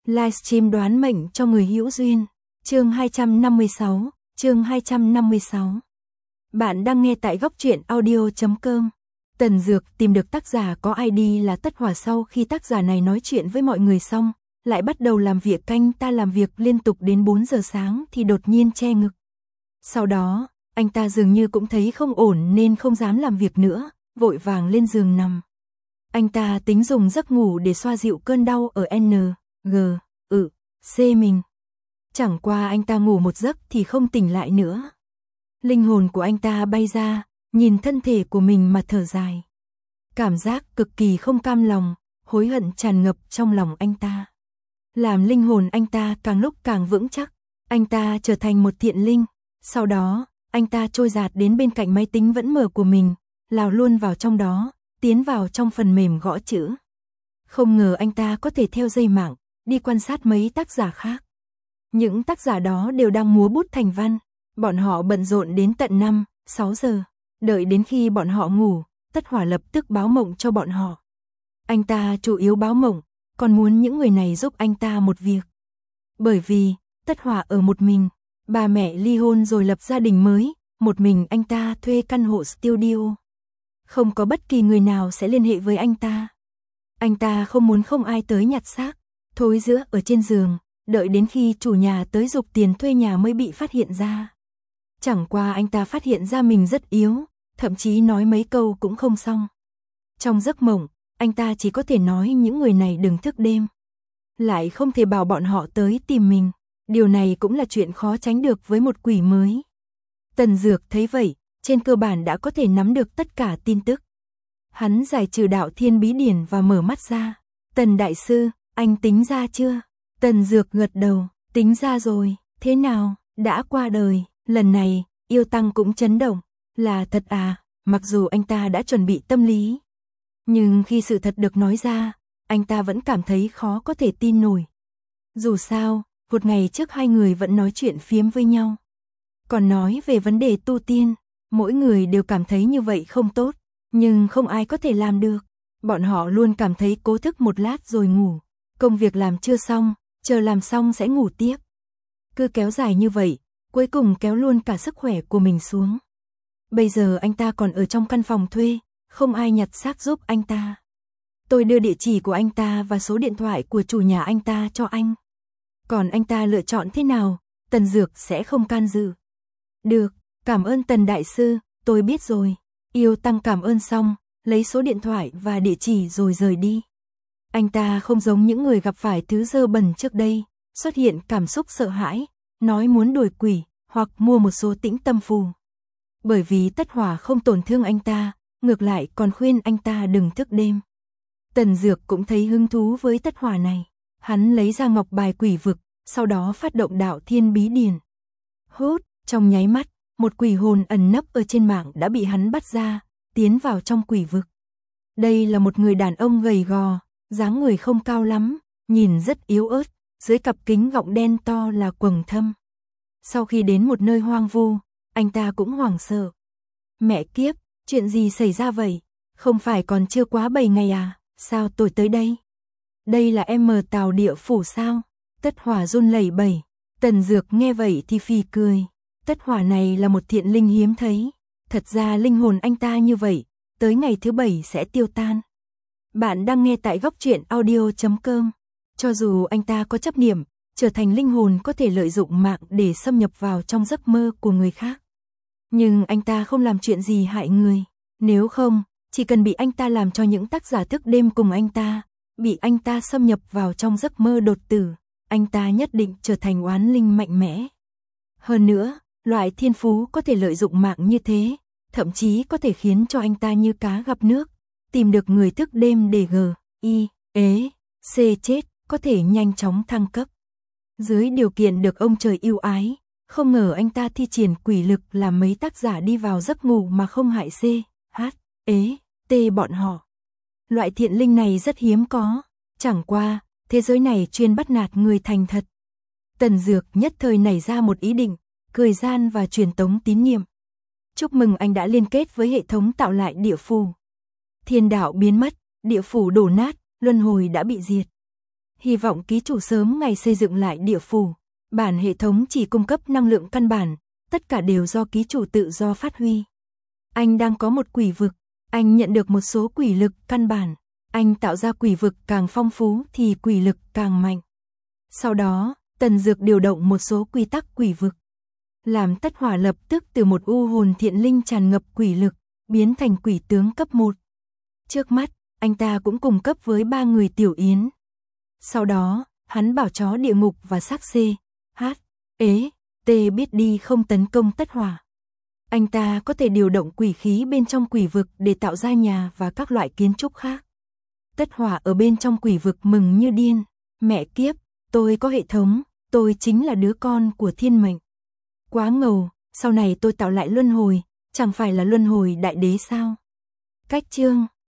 Livestream đoán mệnh cho người hữu duyên. Chương 256, chương 256. Bạn đang nghe tại góc truyện audio.com. Tần Dược tìm được tác giả có ID là Tất Hỏa sau khi tác giả này nói chuyện với mọi người xong, lại bắt đầu làm việc. Anh ta làm việc liên tục đến 4 giờ sáng thì đột nhiên che ngực. Sau đó, anh ta dường như cũng thấy không ổn nên không dám làm việc nữa, vội vàng lên giường nằm. Anh ta tính dùng giấc ngủ để xoa dịu cơn đau ở N, G, C mình. Chẳng qua anh ta ngủ một giấc thì không tỉnh lại nữa. Linh hồn của anh ta bay ra, nhìn thân thể của mình mà thở dài. Cảm giác cực kỳ không cam lòng, hối hận tràn ngập trong lòng anh ta. Làm linh hồn anh ta càng lúc càng vững chắc, anh ta trở thành một thiện linh. Sau đó, anh ta trôi dạt đến bên cạnh máy tính vẫn mở của mình, lao luôn vào trong đó, tiến vào trong phần mềm gõ chữ. Không ngờ anh ta có thể theo dây mạng, đi quan sát mấy tác giả khác. Những tác giả đó đều đang múa bút thành văn, bọn họ bận rộn đến tận 5, 6 giờ. Đợi đến khi bọn họ ngủ, Tất Hỏa lập tức báo mộng cho bọn họ. Anh ta chủ yếu báo mộng, còn muốn những người này giúp anh ta một việc. Bởi vì, Tất Hỏa ở một mình, ba mẹ ly hôn rồi lập gia đình mới, một mình anh ta thuê căn hộ studio. Không có bất kỳ người nào sẽ liên hệ với anh ta. Anh ta không muốn không ai tới nhặt xác, thối rữa ở trên giường, đợi đến khi chủ nhà tới giục tiền thuê nhà mới bị phát hiện ra. Chẳng qua anh ta phát hiện ra mình rất yếu, thậm chí nói mấy câu cũng không xong. Trong giấc mộng, anh ta chỉ có thể nói những người này đừng thức đêm. Lại không thể bảo bọn họ tới tìm mình. Điều này cũng là chuyện khó tránh được với một quỷ mới. Tần Dược thấy vậy, trên cơ bản đã có thể nắm được tất cả tin tức. Hắn giải trừ đạo thiên bí điển và mở mắt ra. Tần đại sư, anh tính ra chưa? Tần Dược gật đầu, tính ra rồi, thế nào, đã qua đời. Lần này, Yêu Tăng cũng chấn động, là thật à, mặc dù anh ta đã chuẩn bị tâm lý. Nhưng khi sự thật được nói ra, anh ta vẫn cảm thấy khó có thể tin nổi. Dù sao, một ngày trước hai người vẫn nói chuyện phiếm với nhau. Còn nói về vấn đề tu tiên, mỗi người đều cảm thấy như vậy không tốt, nhưng không ai có thể làm được. Bọn họ luôn cảm thấy cố thức một lát rồi ngủ, công việc làm chưa xong, chờ làm xong sẽ ngủ tiếp. Cứ kéo dài như vậy, cuối cùng kéo luôn cả sức khỏe của mình xuống. Bây giờ anh ta còn ở trong căn phòng thuê, không ai nhặt xác giúp anh ta. Tôi đưa địa chỉ của anh ta và số điện thoại của chủ nhà anh ta cho anh. Còn anh ta lựa chọn thế nào, Tần Dược sẽ không can dự. Được, cảm ơn Tần đại sư, tôi biết rồi. Yêu Tăng cảm ơn xong, lấy số điện thoại và địa chỉ rồi rời đi. Anh ta không giống những người gặp phải thứ dơ bẩn trước đây, xuất hiện cảm xúc sợ hãi, nói muốn đuổi quỷ, hoặc mua một số tĩnh tâm phù. Bởi vì Tất Hỏa không tổn thương anh ta, ngược lại còn khuyên anh ta đừng thức đêm. Tần Dược cũng thấy hứng thú với Tất Hỏa này. Hắn lấy ra ngọc bài quỷ vực, sau đó phát động đạo thiên bí điển. Hút, trong nháy mắt, một quỷ hồn ẩn nấp ở trên mạng đã bị hắn bắt ra, tiến vào trong quỷ vực. Đây là một người đàn ông gầy gò, dáng người không cao lắm, nhìn rất yếu ớt, dưới cặp kính gọng đen to là quầng thâm. Sau khi đến một nơi hoang vu, anh ta cũng hoảng sợ. Mẹ kiếp, chuyện gì xảy ra vậy? Không phải còn chưa quá 7 ngày à? Sao tôi tới đây? Đây là em mờ Tào địa phủ sao? Tất Hỏa run lẩy bẩy. Tần Dược nghe vậy thì phì cười. Tất Hỏa này là một thiện linh hiếm thấy. Thật ra linh hồn anh ta như vậy, tới ngày thứ 7 sẽ tiêu tan. Bạn đang nghe tại góc truyện audio.com. Cho dù anh ta có chấp niệm, trở thành linh hồn có thể lợi dụng mạng để xâm nhập vào trong giấc mơ của người khác. Nhưng anh ta không làm chuyện gì hại người. Nếu không, chỉ cần bị anh ta làm cho những tác giả thức đêm cùng anh ta, bị anh ta xâm nhập vào trong giấc mơ đột tử, anh ta nhất định trở thành oán linh mạnh mẽ. Hơn nữa, loại thiên phú có thể lợi dụng mạng như thế, thậm chí có thể khiến cho anh ta như cá gặp nước, tìm được người thức đêm để C chết, có thể nhanh chóng thăng cấp. Dưới điều kiện được ông trời yêu ái, không ngờ anh ta thi triển quỷ lực làm mấy tác giả đi vào giấc ngủ mà không hại T bọn họ. Loại thiện linh này rất hiếm có, chẳng qua, thế giới này chuyên bắt nạt người thành thật. Tần Dược nhất thời nảy ra một ý định, cười gian và truyền tống tín niệm. Chúc mừng anh đã liên kết với hệ thống tạo lại địa phủ. Thiên đạo biến mất, địa phủ đổ nát, luân hồi đã bị diệt. Hy vọng ký chủ sớm ngày xây dựng lại địa phủ. Bản hệ thống chỉ cung cấp năng lượng căn bản, tất cả đều do ký chủ tự do phát huy. Anh đang có một quỷ vực, anh nhận được một số quỷ lực căn bản. Anh tạo ra quỷ vực càng phong phú thì quỷ lực càng mạnh. Sau đó, Tần Dược điều động một số quy tắc quỷ vực. Làm Tất Hỏa lập tức từ một u hồn thiện linh tràn ngập quỷ lực, biến thành quỷ tướng cấp 1. Trước mắt, anh ta cũng cùng cấp với 3 người Tiểu Yến. Sau đó, hắn bảo chó địa ngục và xác C, H, Ế, T biết đi không tấn công Tất Hỏa. Anh ta có thể điều động quỷ khí bên trong quỷ vực để tạo ra nhà và các loại kiến trúc khác. Tất Hỏa ở bên trong quỷ vực mừng như điên. Mẹ kiếp, tôi có hệ thống, tôi chính là đứa con của thiên mệnh. Quá ngầu, sau này tôi tạo lại luân hồi, chẳng phải là luân hồi đại đế sao? Cách chương